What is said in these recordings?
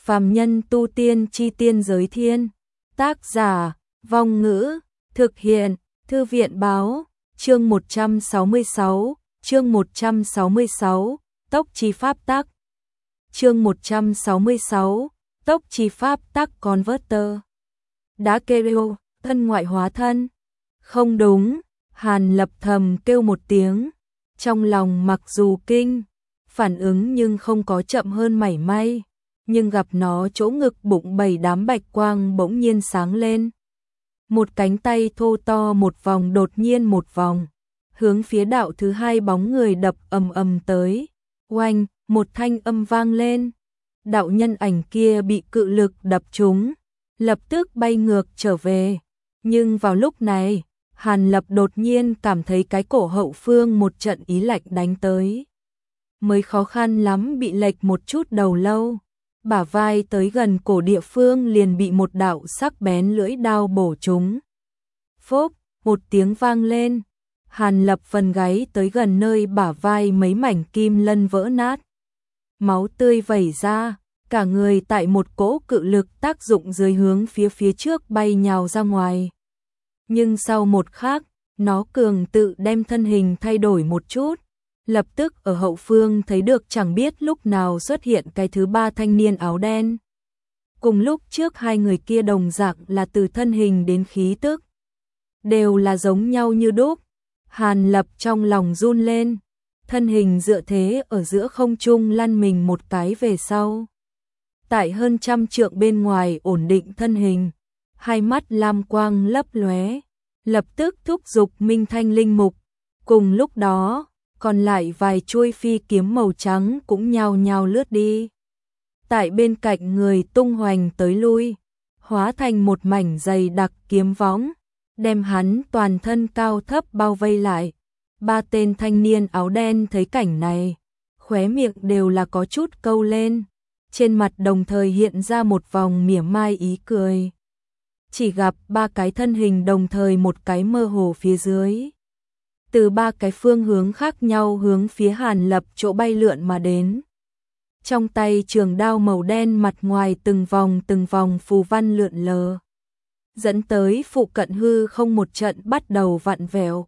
Phàm nhân tu tiên chi tiên giới thiên. Tác giả, Vong Ngữ, thực hiện, Thư viện báo, chương 166, Tốc chi pháp tắc. Chương 166, Tốc chi pháp tắc Converter. Đã kêu, thân ngoại hóa thân. Không đúng, Hàn Lập thầm kêu một tiếng, trong lòng mặc dù kinh, phản ứng nhưng không có chậm hơn mảy may, nhưng gặp nó chỗ ngực bụng 7 đám bạch quang bỗng nhiên sáng lên. Một cánh tay thô to một vòng đột nhiên một vòng, hướng phía đạo thứ hai bóng người đập ầm ầm tới. Oanh, một thanh âm vang lên. Đạo nhân ảnh kia bị cự lực đập trúng, lập tức bay ngược trở về. Nhưng vào lúc này, Hàn Lập đột nhiên cảm thấy cái cổ hậu phương một trận ý lạnh đánh tới. Mới khó khăn lắm bị lệch một chút đầu lâu, bả vai tới gần cổ địa phương liền bị một đạo sắc bén lưỡi đao bổ trúng. Phốc, một tiếng vang lên, Hàn Lập phần gáy tới gần nơi bả vai mấy mảnh kim lân vỡ nát. Máu tươi vẩy ra, cả người tại một cỗ cự lực tác dụng dưới hướng phía trước bay nhào ra ngoài. Nhưng sau một khắc, nó cường tự đem thân hình thay đổi một chút, lập tức ở hậu phương thấy được chẳng biết lúc nào xuất hiện cái thứ ba thanh niên áo đen. Cùng lúc trước hai người kia đồng dạng là từ thân hình đến khí tức, đều là giống nhau như đúc. Hàn Lập trong lòng run lên, thân hình dựa thế ở giữa không trung lăn mình một cái về sau. Tại hơn 100 trượng bên ngoài ổn định thân hình, hai mắt lam quang lấp lóe, lập tức thúc giục Minh Thanh Linh Mục. Cùng lúc đó, còn lại vài chuôi phi kiếm màu trắng cũng nhao nhao lướt đi. Tại bên cạnh người tung hoành tới lui, hóa thành một mảnh dày đặc kiếm võng, đem hắn toàn thân cao thấp bao vây lại. Ba tên thanh niên áo đen thấy cảnh này, khóe miệng đều là có chút câu lên, trên mặt đồng thời hiện ra một vòng mỉa mai ý cười. Chỉ gặp ba cái thân hình đồng thời một cái mơ hồ phía dưới, từ ba cái phương hướng khác nhau hướng phía Hàn Lập chỗ bay lượn mà đến. Trong tay trường đao màu đen mặt ngoài từng vòng phù văn lượn lờ, dẫn tới phụ cận hư không một trận bắt đầu vặn vẹo.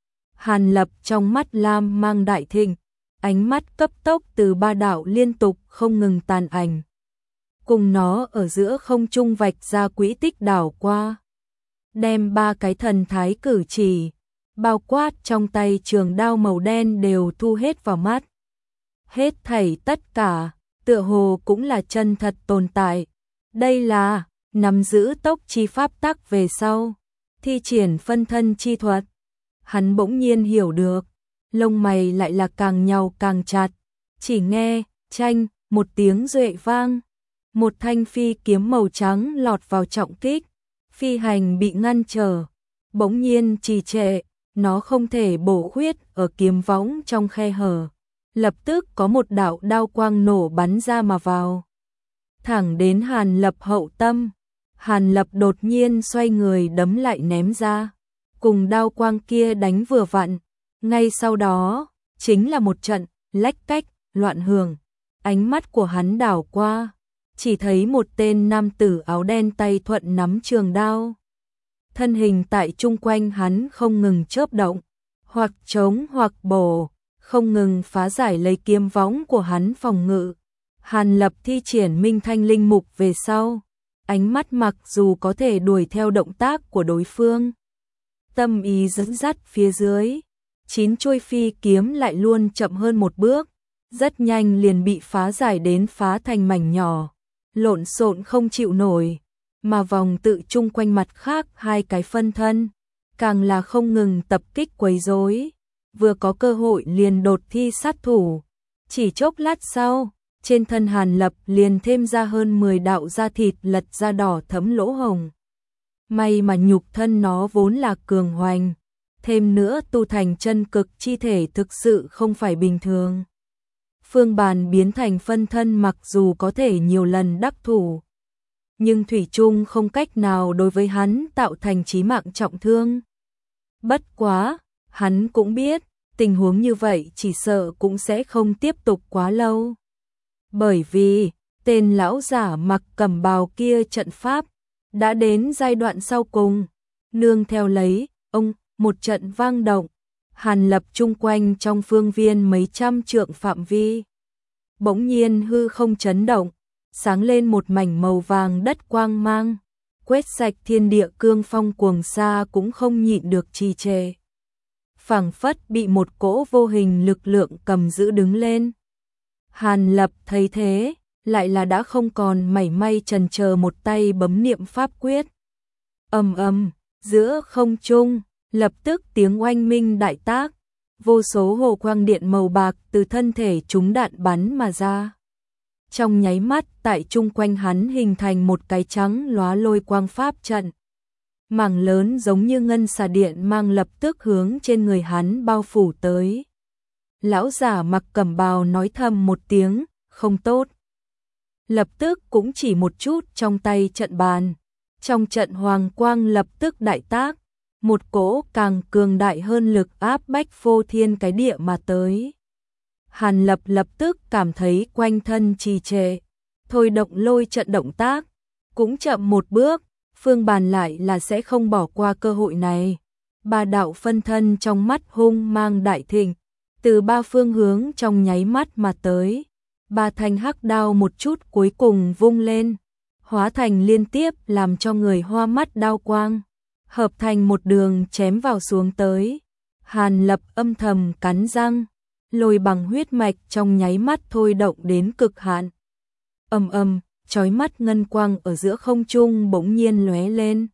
Hàn Lập trong mắt lam mang đại thịnh, ánh mắt cấp tốc từ ba đạo liên tục không ngừng tàn ảnh. Cùng nó ở giữa không trung vạch ra quỹ tích đảo qua, đem ba cái thần thái cử chỉ, bao quát trong tay trường đao màu đen đều thu hết vào mắt. Hết thảy tất cả, tựa hồ cũng là chân thật tồn tại. Đây là nắm giữ tốc chi pháp tắc về sau, thi triển phân thân chi thuật. Hắn bỗng nhiên hiểu được, lông mày lại là càng nhàu càng chặt, chỉ nghe, chanh, một tiếng duệ vang. Một thanh phi kiếm màu trắng lọt vào trọng kích, phi hành bị ngăn trở, bỗng nhiên trì trệ, nó không thể bổ khuyết ở kiếm võng trong khe hở. Lập tức có một đạo đao quang nổ bắn ra mà vào, thẳng đến Hàn Lập hậu tâm. Hàn Lập đột nhiên xoay người đấm lại ném ra, cùng đao quang kia đánh vừa vặn. Ngay sau đó, chính là một trận lách cách, loạn hưởng. Ánh mắt của hắn đảo qua, chỉ thấy một tên nam tử áo đen tay thuận nắm trường đao. Thân hình tại chung quanh hắn không ngừng chớp động, hoặc chống hoặc bổ, không ngừng phá giải lấy kiếm võng của hắn phòng ngự. Hàn Lập thi triển Minh Thanh Linh Mục về sau, ánh mắt mặc dù có thể đuổi theo động tác của đối phương, tâm ý dẫn dắt phía dưới, 9 chuôi phi kiếm lại luôn chậm hơn một bước, rất nhanh liền bị phá giải đến phá thành mảnh nhỏ, lộn xộn không chịu nổi. Mà vòng tự chung quanh mặt khác hai cái phân thân, càng là không ngừng tập kích quấy rối, vừa có cơ hội liền đột thi sát thủ. Chỉ chốc lát sau, trên thân Hàn Lập liền thêm ra hơn 10 đạo da thịt lật ra đỏ thấm lỗ hồng. May mà nhục thân nó vốn là cường hoành, thêm nữa tu thành chân cực chi thể thực sự không phải bình thường. Phương Bàn biến thành phân thân mặc dù có thể nhiều lần đắc thủ, nhưng thủy chung không cách nào đối với hắn tạo thành chí mạng trọng thương. Bất quá, hắn cũng biết, tình huống như vậy chỉ sợ cũng sẽ không tiếp tục quá lâu. Bởi vì, Tên lão giả mặc cẩm bào kia trận pháp đã đến giai đoạn sau cùng, nương theo lấy, ông, một trận vang động, Hàn Lập chung quanh trong phương viên mấy trăm trượng phạm vi. Bỗng nhiên hư không chấn động, sáng lên một mảnh màu vàng đất quang mang, quét sạch thiên địa cương phong cuồng sa cũng không nhịn được trì trệ. Phảng phất bị một cỗ vô hình lực lượng cầm giữ đứng lên. Hàn Lập thấy thế, lại là đã không còn mảy may chần chờ, một tay bấm niệm pháp quyết. Ầm ầm, giữa không trung, lập tức tiếng oanh minh đại tác, vô số hồ quang điện màu bạc từ thân thể chúng đạn bắn mà ra. Trong nháy mắt, tại chung quanh hắn hình thành một cái trắng lóa lôi quang pháp trận. Mảng lớn giống như ngân xà điện mang lập tức hướng trên người hắn bao phủ tới. Lão giả mặc cẩm bào nói thầm một tiếng, không tốt. Lập tức cũng chỉ một chút trong tay trận bàn. Trong trận hoàng quang lập tức đại tác, một cỗ càng cường đại hơn lực áp bách phô thiên cái địa mà tới. Hàn Lập lập tức cảm thấy quanh thân trì trệ, thôi động lôi trận động tác, cũng chậm một bước, Phương Bàn lại là sẽ không bỏ qua cơ hội này. Ba đạo phân thân trong mắt hung mang đại thịnh, từ ba phương hướng trong nháy mắt mà tới. Ba thanh hắc đao một chút cuối cùng vung lên, hóa thành liên tiếp làm cho người hoa mắt đao quang, hợp thành một đường chém vào xuống tới. Hàn Lập âm thầm cắn răng, lôi bằng huyết mạch trong nháy mắt thôi động đến cực hạn. Ầm ầm, chói mắt ngân quang ở giữa không trung bỗng nhiên lóe lên.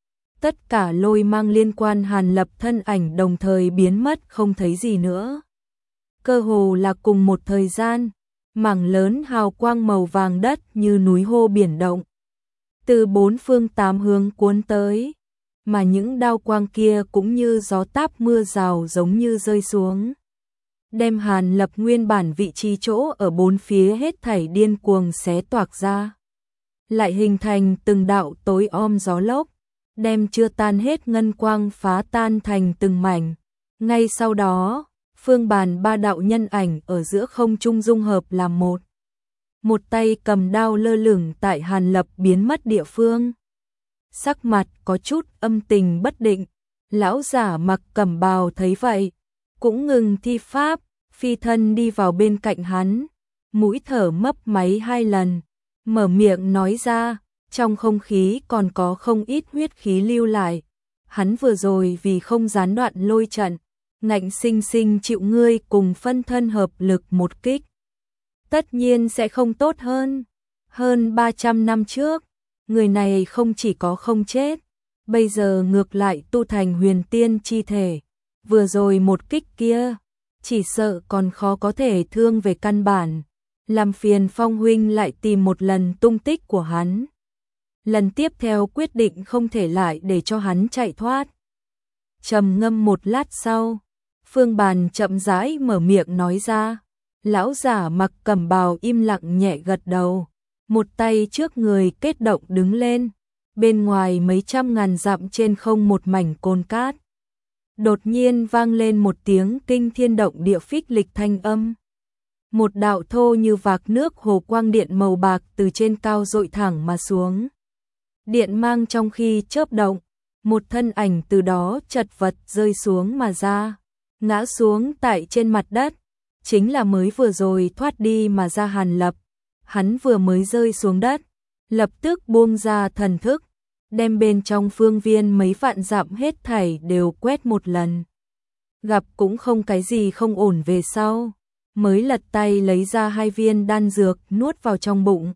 Tất cả lôi mang liên quan Hàn Lập thân ảnh đồng thời biến mất không thấy gì nữa. Cơ hồ là cùng một thời gian, mảng lớn hào quang màu vàng đất như núi hô biển động, từ bốn phương tám hướng cuốn tới, mà những đao quang kia cũng như gió táp mưa rào giống như rơi xuống, đem Hàn Lập nguyên bản vị trí chỗ ở bốn phía hết thảy điên cuồng xé toạc ra, lại hình thành từng đạo tối om gió lốc, đem chưa tan hết ngân quang phá tan thành từng mảnh. Ngay sau đó, Phương Bàn ba đạo nhân ảnh ở giữa không trung dung hợp làm một. Một tay cầm đao lơ lửng tại Hàn Lập biến mất địa phương. Sắc mặt có chút âm tình bất định, lão giả mặc cẩm bào thấy vậy, cũng ngừng thi pháp, phi thân đi vào bên cạnh hắn, mũi thở mấp máy 2 lần, mở miệng nói ra, trong không khí còn có không ít huyết khí lưu lại. Hắn vừa rồi vì không gián đoạn lôi trận, ngạnh sinh sinh chịu ngươi cùng phân thân hợp lực một kích. Tất nhiên sẽ không tốt hơn. Hơn 300 năm trước, người này không chỉ có không chết, bây giờ ngược lại tu thành huyền tiên chi thể. Vừa rồi một kích kia, chỉ sợ còn khó có thể thương về căn bản. Làm phiền Phong huynh lại tìm một lần tung tích của hắn. Lần tiếp theo quyết định không thể lại để cho hắn chạy thoát. Trầm ngâm một lát sau, Phương Bàn chậm rãi mở miệng nói ra. Lão giả mặc cẩm bào im lặng nhẹ gật đầu, một tay trước người kết động đứng lên, bên ngoài mấy trăm ngàn dặm trên không một mảnh cồn cát. Đột nhiên vang lên một tiếng kinh thiên động địa phích lịch thanh âm. Một đạo thô như vạc nước hồ quang điện màu bạc từ trên cao dội thẳng mà xuống. Điện mang trong khi chớp động, một thân ảnh từ đó chật vật rơi xuống mà ra, ngã xuống tại trên mặt đất. Chính là mới vừa rồi thoát đi mà ra Hàn Lập. Hắn vừa mới rơi xuống đất, lập tức buông ra thần thức, đem bên trong phương viên mấy vạn dặm hết thảy đều quét một lần. Gặp cũng không cái gì không ổn về sau, mới lật tay lấy ra 2 viên đan dược nuốt vào trong bụng.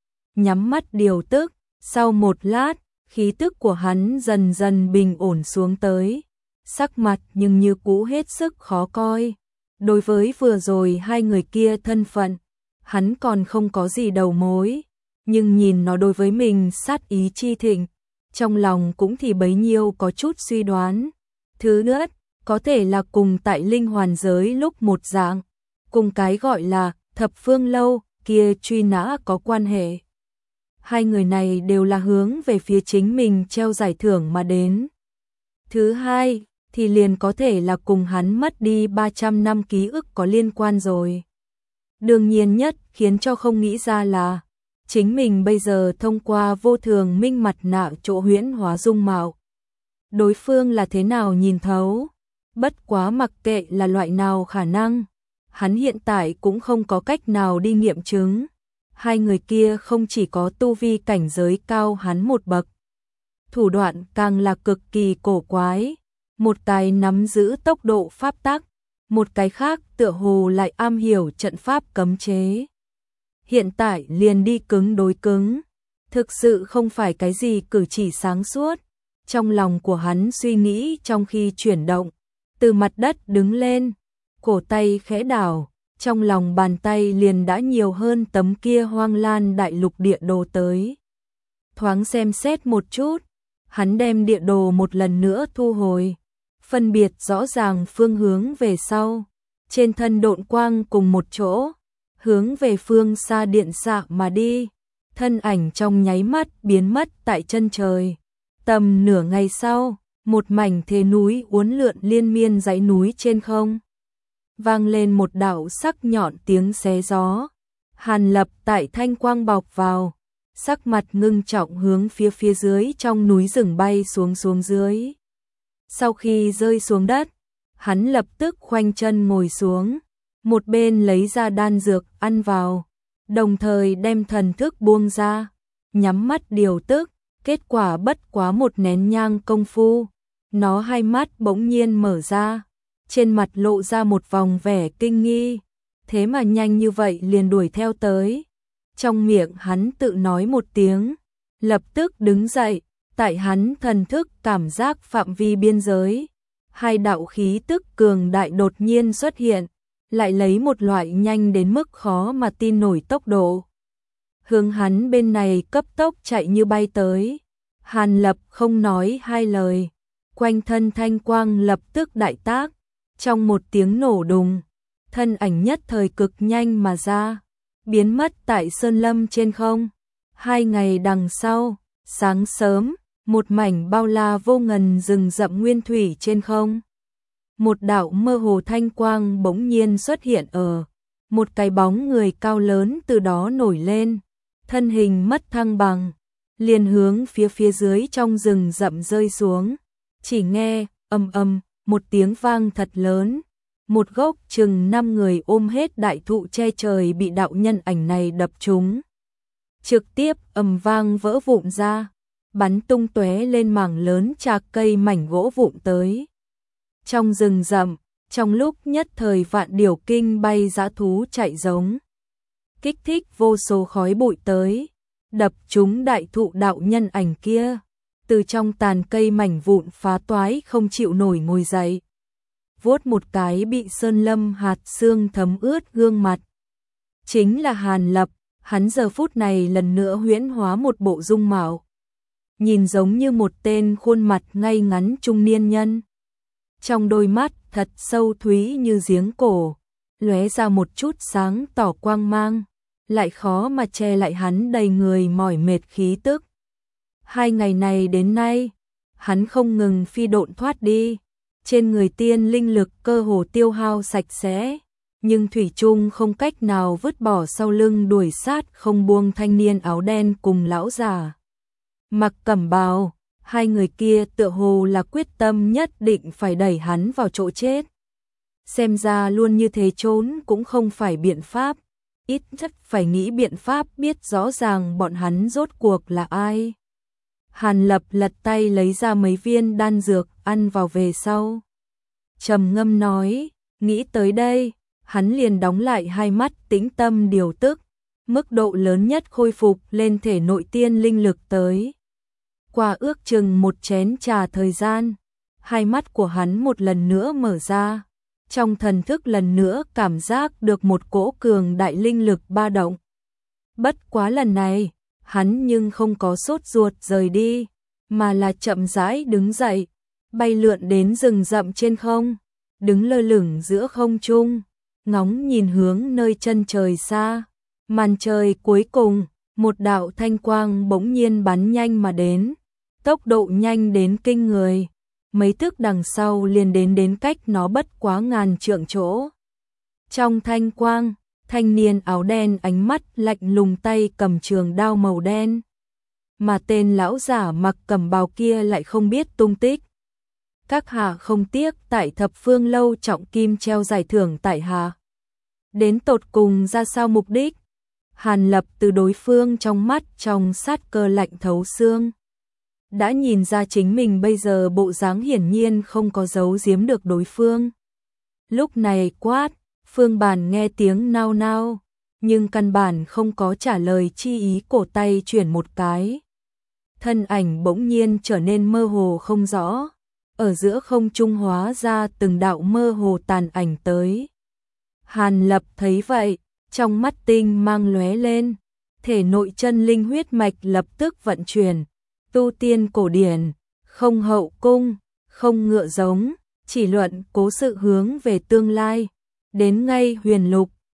Nhắm mắt điều tức, sau một lát, khí tức của hắn dần dần bình ổn xuống tới. Sắc mặt nhưng như cũ hết sức khó coi. Đối với vừa rồi 2 người kia thân phận, hắn còn không có gì đầu mối, nhưng nhìn nó đối với mình sát ý chi thịnh, trong lòng cũng thì bấy nhiêu có chút suy đoán. Thứ nữa, có thể là cùng tại linh hoàn giới lúc một dạng, cùng cái gọi là thập phương lâu kia truy nã có quan hệ. 2 người này đều là hướng về phía chính mình treo giải thưởng mà đến. Thứ hai, thì liền có thể là cùng hắn mất đi 300 năm ký ức có liên quan rồi. Đương nhiên nhất khiến cho không nghĩ ra là chính mình bây giờ thông qua vô thường minh mặt nạ chỗ huyễn hóa dung mạo. Đối phương là thế nào nhìn thấu, bất quá mặc kệ là loại nào khả năng, hắn hiện tại cũng không có cách nào đi nghiệm chứng. Hai người kia không chỉ có tu vi cảnh giới cao hắn một bậc, thủ đoạn càng là cực kỳ cổ quái, một cái nắm giữ tốc độ pháp tắc, một cái khác tựa hồ lại am hiểu trận pháp cấm chế. Hiện tại liền đi cứng đối cứng, thực sự không phải cái gì cử chỉ sáng suốt. Trong lòng của hắn suy nghĩ trong khi chuyển động, từ mặt đất đứng lên, cổ tay khẽ đảo, trong lòng bàn tay liền đã nhiều hơn tấm kia hoang lan đại lục địa đồ tới. Thoáng xem xét một chút, hắn đem địa đồ một lần nữa thu hồi, phân biệt rõ ràng phương hướng về sau, trên thân độn quang cùng một chỗ, hướng về phương xa điện xạ mà đi, thân ảnh trong nháy mắt biến mất tại chân trời. Tầm nửa ngày sau, một mảnh thế núi uốn lượn liên miên dãy núi trên không. Vang lên một đạo sắc nhọn tiếng xé gió. Hàn Lập tại thanh quang bọc vào, sắc mặt ngưng trọng hướng phía dưới trong núi rừng bay xuống dưới. Sau khi rơi xuống đất, hắn lập tức khoanh chân ngồi xuống, một bên lấy ra đan dược ăn vào, đồng thời đem thần thức buông ra, nhắm mắt điều tức. Kết quả bất quá một nén nhang công phu, nó hai mắt bỗng nhiên mở ra, trên mặt lộ ra một vòng vẻ kinh nghi, thế mà nhanh như vậy liền đuổi theo tới. Trong miệng hắn tự nói một tiếng, lập tức đứng dậy, tại hắn thần thức cảm giác phạm vi biên giới, hai đạo khí tức cường đại đột nhiên xuất hiện, lại lấy một loại nhanh đến mức khó mà tin nổi tốc độ. Hướng hắn bên này cấp tốc chạy như bay tới. Hàn Lập không nói hai lời, quanh thân thanh quang lập tức đại tác, trong một tiếng nổ đùng, thân ảnh nhất thời cực nhanh mà ra, biến mất tại sơn lâm trên không. 2 ngày đằng sau, sáng sớm, một mảnh bao la vô ngần rừng rậm nguyên thủy trên không. Một đạo mơ hồ thanh quang bỗng nhiên xuất hiện ở, một cái bóng người cao lớn từ đó nổi lên, thân hình mất thăng bằng, liền hướng phía dưới trong rừng rậm rơi xuống. Chỉ nghe ầm ầm một tiếng vang thật lớn, một gốc chừng 5 người ôm hết đại thụ che trời bị đạo nhân ảnh này đập trúng, trực tiếp ầm vang vỡ vụn ra, bắn tung tóe lên mảng lớn trạc cây mảnh gỗ vụn tới. Trong rừng rậm, trong lúc nhất thời vạn điều kinh bay dã thú chạy giống, kích thích vô số khói bụi tới, đập trúng đại thụ đạo nhân ảnh kia, từ trong tàn cây mảnh vụn phá toái không chịu nổi ngồi dậy, vuốt một cái bị sơn lâm hạt xương thấm ướt gương mặt. Chính là Hàn Lập, hắn giờ phút này lần nữa huyễn hóa một bộ dung mạo, nhìn giống như một tên khuôn mặt ngay ngắn trung niên nhân. Trong đôi mắt thật sâu thúy như giếng cổ, lóe ra một chút sáng tỏ quang mang, lại khó mà che lại hắn đầy người mỏi mệt khí tức. 2 ngày này đến nay, hắn không ngừng phi độn thoát đi, trên người tiên linh lực cơ hồ tiêu hao sạch sẽ, nhưng thủy chung không cách nào vứt bỏ sau lưng đuổi sát không buông thanh niên áo đen cùng lão già mặc cẩm bào. 2 người kia tựa hồ là quyết tâm nhất định phải đẩy hắn vào chỗ chết. Xem ra luôn như thế trốn cũng không phải biện pháp, ít nhất phải nghĩ biện pháp biết rõ ràng bọn hắn rốt cuộc là ai. Hàn Lập lật tay lấy ra mấy viên đan dược ăn vào về sau, trầm ngâm nói, nghĩ tới đây, hắn liền đóng lại hai mắt tĩnh tâm điều tức, mức độ lớn nhất khôi phục lên thể nội tiên linh lực tới. Qua ước chừng một chén trà thời gian, hai mắt của hắn một lần nữa mở ra, trong thần thức lần nữa cảm giác được một cỗ cường đại linh lực ba động. Bất quá lần này, hắn nhưng không có sốt ruột rời đi, mà là chậm rãi đứng dậy, bay lượn đến rừng rậm trên không, đứng lơ lửng giữa không trung, ngóng nhìn hướng nơi chân trời xa. Màn trời cuối cùng, một đạo thanh quang bỗng nhiên bắn nhanh mà đến, tốc độ nhanh đến kinh người, mấy thước đằng sau liền đến cách nó bất quá ngàn trượng chỗ. Trong thanh quang, Thanh niên áo đen ánh mắt lạnh lùng tay cầm trường đao màu đen. Mà tên lão giả mặc cẩm bào kia lại không biết tung tích. Các hạ không tiếc tại Thập Phương lâu trọng kim treo giải thưởng tại hạ. Đến tột cùng ra sao mục đích? Hàn Lập từ đối phương trong mắt trong sát cơ lạnh thấu xương. Đã nhìn ra chính mình bây giờ bộ dáng hiển nhiên không có giấu giếm được đối phương. Lúc này quát, Phương Bàn nghe tiếng nao nao, nhưng căn bản không có trả lời chi ý, cổ tay chuyển một cái. Thân ảnh bỗng nhiên trở nên mơ hồ không rõ, ở giữa không trung hóa ra từng đạo mơ hồ tàn ảnh tới. Hàn Lập thấy vậy, trong mắt tinh mang lóe lên, thể nội chân linh huyết mạch lập tức vận chuyển, tu tiên cổ điển, không hậu cung, không ngựa giống, chỉ luận cố sự hướng về tương lai, đến ngay huyền lục,